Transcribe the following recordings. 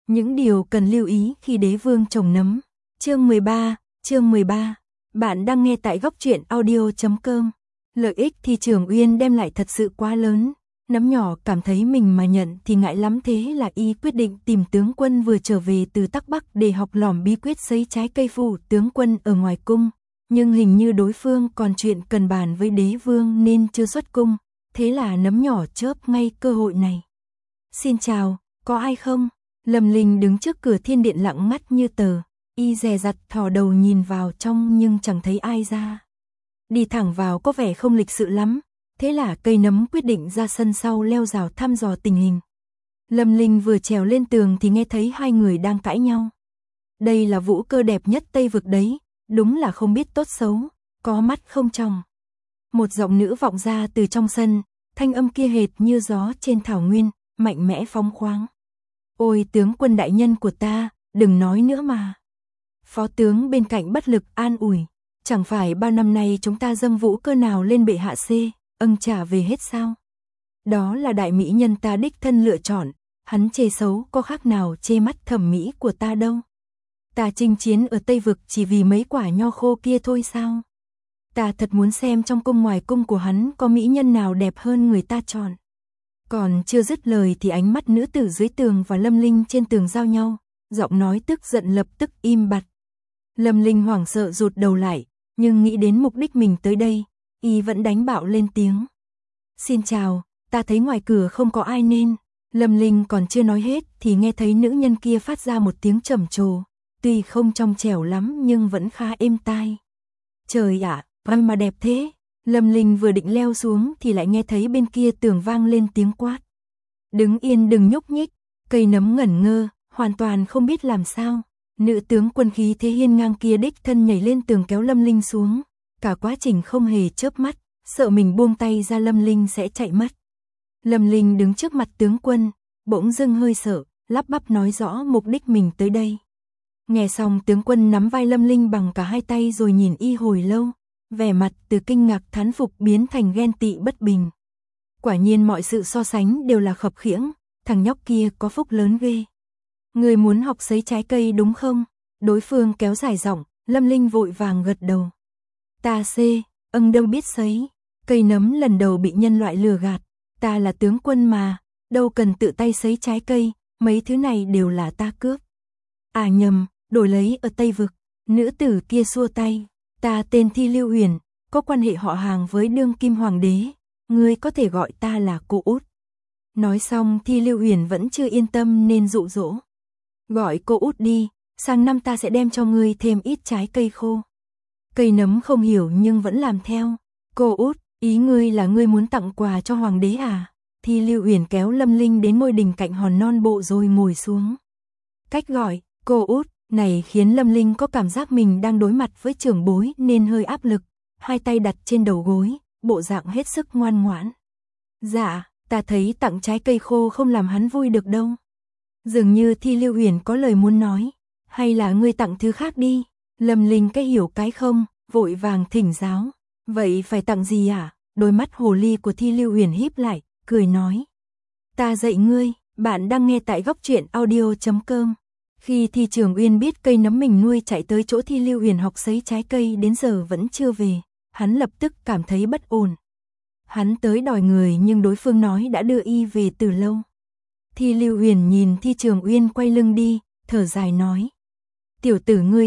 Những điều cần lưu ý khi đế vương trồng nấm. Chương 13. Bạn đang nghe tại góc truyện audio.com. Lợi ích thì Trường Uyên đem lại thật sự quá lớn. Nấm nhỏ cảm thấy mình mà nhận thì ngại lắm, thế là y quyết định tìm tướng quân vừa trở về từ Tắc Bắc để học lỏm bí quyết sấy trái cây phụ tướng quân ở ngoài cung. Nhưng hình như đối phương còn chuyện cần bàn với đế vương nên chưa xuất cung. Thế là nấm nhỏ chớp ngay cơ hội này. Xin chào, có ai không? Lâm Linh đứng trước cửa thiên điện lặng mắt như tờ. Y dè dặt thò đầu nhìn vào trong nhưng chẳng thấy ai ra. Đi thẳng vào có vẻ không lịch sự lắm. Thế là cây nấm quyết định ra sân sau leo rào thăm dò tình hình. Lâm Linh vừa trèo lên tường thì nghe thấy hai người đang cãi nhau. Đây là vũ cơ đẹp nhất Tây Vực đấy, đúng là không biết tốt xấu, có mắt không tròng. Một giọng nữ vọng ra từ trong sân, thanh âm kia hệt như gió trên thảo nguyên, mạnh mẽ phóng khoáng. Ôi tướng quân đại nhân của ta, đừng nói nữa mà. Phó tướng bên cạnh bất lực an ủi, chẳng phải bao năm nay chúng ta dâng vũ cơ nào lên bệ hạ trả về hết sao? Đó là đại mỹ nhân ta đích thân lựa chọn, hắn chê xấu có khác nào chê mắt thẩm mỹ của ta đâu. Ta chinh chiến ở Tây Vực chỉ vì mấy quả nho khô kia thôi sao? Ta thật muốn xem trong cung ngoài cung của hắn có mỹ nhân nào đẹp hơn người ta chọn. Còn chưa dứt lời thì ánh mắt nữ tử dưới tường và Lâm Linh trên tường giao nhau, giọng nói tức giận lập tức im bặt. Lâm Linh hoảng sợ rụt đầu lại, nhưng nghĩ đến mục đích mình tới đây, y vẫn đánh bạo lên tiếng. Xin chào, ta thấy ngoài cửa không có ai nên. Lâm Linh còn chưa nói hết thì nghe thấy nữ nhân kia phát ra một tiếng trầm trồ, tuy không trong trẻo lắm nhưng vẫn khá êm tai. Trời ạ, mà đẹp thế. Lâm Linh vừa định leo xuống thì lại nghe thấy bên kia tường vang lên tiếng quát. Đứng yên đừng nhúc nhích. Cây nấm ngẩn ngơ, hoàn toàn không biết làm sao. Nữ tướng quân khí thế hiên ngang kia đích thân nhảy lên tường kéo Lâm Linh xuống. Cả quá trình không hề chớp mắt, sợ mình buông tay ra Lâm Linh sẽ chạy mất. Lâm Linh đứng trước mặt tướng quân, bỗng dưng hơi sợ, lắp bắp nói rõ mục đích mình tới đây. Nghe xong tướng quân nắm vai Lâm Linh bằng cả hai tay rồi nhìn y hồi lâu. Vẻ mặt từ kinh ngạc thán phục biến thành ghen tị bất bình. Quả nhiên mọi sự so sánh đều là khập khiễng, thằng nhóc kia có phúc lớn ghê. Người muốn học sấy trái cây đúng không? Đối phương kéo dài giọng, Lâm Linh vội vàng gật đầu. Ta đâu biết sấy, cây nấm lần đầu bị nhân loại lừa gạt, ta là tướng quân mà, đâu cần tự tay sấy trái cây, mấy thứ này đều là ta cướp. À nhầm, đổi lấy ở Tây Vực, nữ tử kia xua tay. Ta tên Thi Lưu Huyền, có quan hệ họ hàng với đương kim hoàng đế, ngươi có thể gọi ta là cô út. Nói xong Thi Lưu Huyền vẫn chưa yên tâm nên dụ dỗ. Gọi cô út đi, sang năm ta sẽ đem cho ngươi thêm ít trái cây khô. Cây nấm không hiểu nhưng vẫn làm theo. Cô út, ý ngươi là ngươi muốn tặng quà cho hoàng đế à? Thi Lưu Huyền kéo Lâm Linh đến ngôi đình cạnh hòn non bộ rồi ngồi xuống. Cách gọi, cô út này khiến Lâm Linh có cảm giác mình đang đối mặt với trưởng bối nên hơi áp lực, hai tay đặt trên đầu gối, bộ dạng hết sức ngoan ngoãn. Dạ, ta thấy tặng trái cây khô không làm hắn vui được đâu. Dường như Thi Lưu Huyền có lời muốn nói, hay là ngươi tặng thứ khác đi. Lâm Linh cái hiểu cái không, vội vàng thỉnh giáo. Vậy phải tặng gì à? Đôi mắt hồ ly của Thi Lưu Huyền híp lại, cười nói. Ta dạy ngươi, bạn đang nghe tại góc truyện audio.com. Khi Thi Trường Uyên biết cây nấm mình nuôi chạy tới chỗ Thi Lưu Huyền học sấy trái cây đến giờ vẫn chưa về, hắn lập tức cảm thấy bất ổn. Hắn tới đòi người nhưng đối phương nói đã đưa y về từ lâu. Thi Lưu Huyền nhìn Thi Trường Uyên quay lưng đi, thở dài nói. Tiểu tử ngươi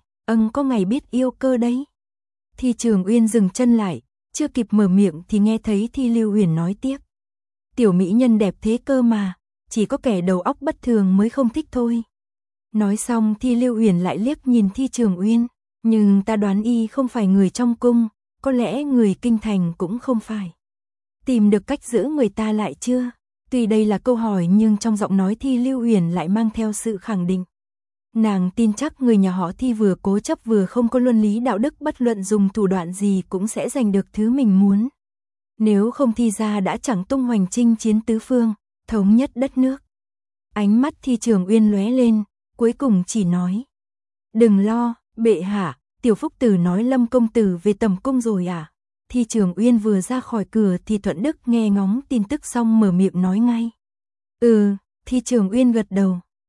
có ngày biết yêu cơ đấy. Thi Trường Uyên dừng chân lại, chưa kịp mở miệng thì nghe thấy Thi Lưu Huyền nói tiếp. Tiểu mỹ nhân đẹp thế cơ mà, chỉ có kẻ đầu óc bất thường mới không thích thôi. Nói xong Thi Lưu Huyền lại liếc nhìn Thi Trường Uyên, nhưng ta đoán y không phải người trong cung, có lẽ người kinh thành cũng không phải. Tìm được cách giữ người ta lại chưa? Tuy đây là câu hỏi nhưng trong giọng nói Thi Lưu Huyền lại mang theo sự khẳng định. Nàng tin chắc người nhà họ Thi vừa cố chấp vừa không có luân lý đạo đức, bất luận dùng thủ đoạn gì cũng sẽ giành được thứ mình muốn. Nếu không Thi gia đã chẳng tung hoành chinh chiến tứ phương, thống nhất đất nước. Ánh mắt Thi Trường Uyên lóe lên, cuối cùng chỉ nói. Đừng lo, bệ hạ, tiểu phúc tử nói Lâm công tử về tầm cung rồi à? Thi Trường Uyên vừa ra khỏi cửa thì Thuận Đức nghe ngóng tin tức xong mở miệng nói ngay. Thi Trường Uyên gật đầu.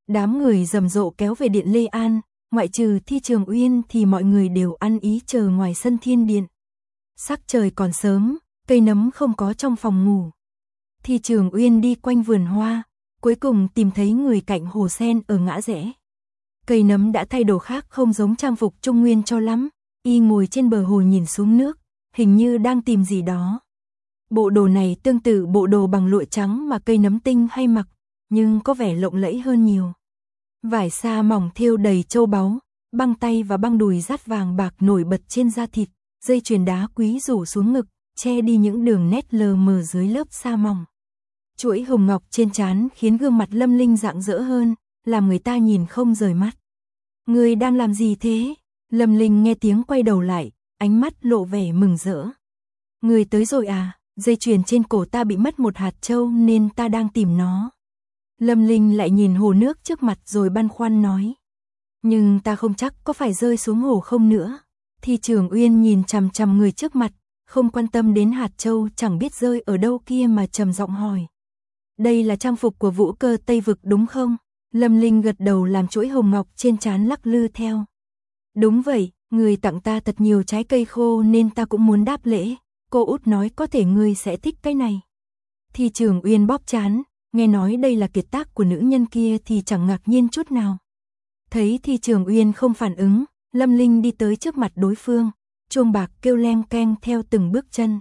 Đám người rầm rộ kéo về điện Lê An, ngoại trừ Thi Trường Uyên thì mọi người đều ăn ý chờ ngoài sân thiên điện. Sắc trời còn sớm, cây nấm không có trong phòng ngủ. Thi Trường Uyên đi quanh vườn hoa, cuối cùng tìm thấy người cạnh hồ sen ở ngã rẽ. Cây nấm đã thay đồ khác không giống trang phục Trung Nguyên cho lắm, y ngồi trên bờ hồ nhìn xuống nước, hình như đang tìm gì đó. Bộ đồ này tương tự bộ đồ bằng lụa trắng mà cây nấm tinh hay mặc, nhưng có vẻ lộng lẫy hơn nhiều. Vải sa mỏng thêu đầy châu báu, băng tay và băng đùi dát vàng bạc nổi bật trên da thịt, dây chuyền đá quý rủ xuống ngực, che đi những đường nét lờ mờ dưới lớp sa mỏng. Chuỗi hồng ngọc trên trán khiến gương mặt Lâm Linh rạng rỡ hơn, làm người ta nhìn không rời mắt. Người đang làm gì thế? Lâm Linh nghe tiếng quay đầu lại, ánh mắt lộ vẻ mừng rỡ. Người tới rồi à? Dây chuyền trên cổ ta bị mất một hạt châu nên ta đang tìm nó. Lâm Linh lại nhìn hồ nước trước mặt rồi băn khoăn nói. Nhưng ta không chắc có phải rơi xuống hồ không nữa. Thi Trường Uyên nhìn chằm chằm người trước mặt, không quan tâm đến hạt châu chẳng biết rơi ở đâu kia mà trầm giọng hỏi. Đây là trang phục của Vũ Cơ Tây Vực đúng không? Lâm Linh gật đầu làm chuỗi hồng ngọc trên trán lắc lư theo. Đúng vậy, người tặng ta thật nhiều trái cây khô nên ta cũng muốn đáp lễ. Cô út nói có thể ngươi sẽ thích cái này. Thi Trường Uyên bóp trán, nghe nói đây là kiệt tác của nữ nhân kia thì chẳng ngạc nhiên chút nào. Thấy Thi Trường Uyên không phản ứng, Lâm Linh đi tới trước mặt đối phương, chuông bạc kêu leng keng theo từng bước chân.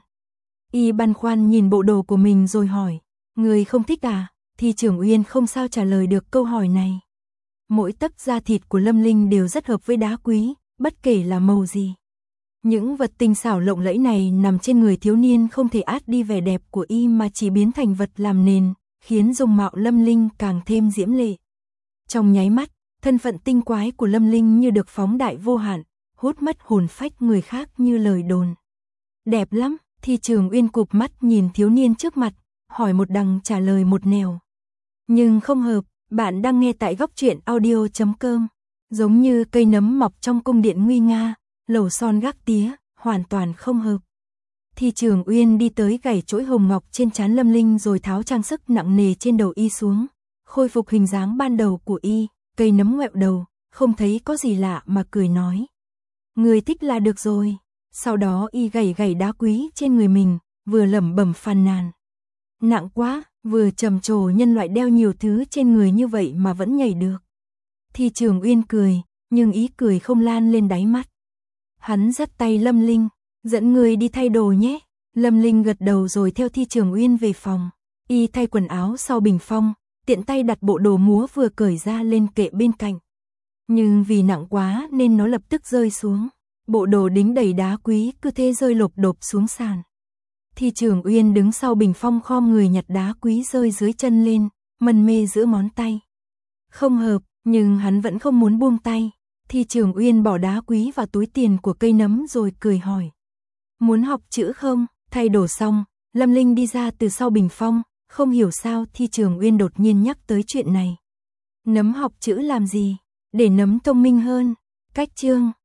Y băn khoăn nhìn bộ đồ của mình rồi hỏi, người không thích à? Thi Trường Uyên không sao trả lời được câu hỏi này. Mỗi tấc da thịt của Lâm Linh đều rất hợp với đá quý, bất kể là màu gì. Những vật tinh xảo lộng lẫy này nằm trên người thiếu niên không thể át đi vẻ đẹp của y mà chỉ biến thành vật làm nền, khiến dung mạo Lâm Linh càng thêm diễm lệ. Trong nháy mắt, thân phận tinh quái của Lâm Linh như được phóng đại vô hạn, hút mất hồn phách người khác như lời đồn. Đẹp lắm, Thi Trường Uyên cụp mắt nhìn thiếu niên trước mặt, hỏi một đằng trả lời một nẻo. Nhưng không hợp, bạn đang nghe tại góc truyện audio.com. Giống như cây nấm mọc trong cung điện nguy nga, lầu son gác tía, hoàn toàn không hợp. Thi Trường Uyên đi tới gảy chuỗi hồng ngọc trên trán Lâm Linh rồi tháo trang sức nặng nề trên đầu y xuống, khôi phục hình dáng ban đầu của y, cây nấm ngoẹo đầu, không thấy có gì lạ mà cười nói. Người thích là được rồi. Sau đó y gảy gảy đá quý trên người mình, vừa lẩm bẩm phàn nàn. Nặng quá, vừa trầm trồ nhân loại đeo nhiều thứ trên người như vậy mà vẫn nhảy được. Thi Trường Uyên cười, nhưng ý cười không lan lên đáy mắt. Hắn dắt tay Lâm Linh, dẫn người đi thay đồ nhé. Lâm Linh gật đầu rồi theo Thi Trường Uyên về phòng. Y thay quần áo sau bình phong, tiện tay đặt bộ đồ múa vừa cởi ra lên kệ bên cạnh. Nhưng vì nặng quá nên nó lập tức rơi xuống. Bộ đồ đính đầy đá quý cứ thế rơi lộp độp xuống sàn. Thi Trường Uyên đứng sau bình phong khom người nhặt đá quý rơi dưới chân lên, mân mê giữa ngón tay. Không hợp, nhưng hắn vẫn không muốn buông tay. Thi Trường Uyên bỏ đá quý vào túi tiền của cây nấm rồi cười hỏi. Muốn học chữ không? Thay đồ xong, Lâm Linh đi ra từ sau bình phong, không hiểu sao Thi Trường Uyên đột nhiên nhắc tới chuyện này. Nấm học chữ làm gì? Để nấm thông minh hơn. Cách chương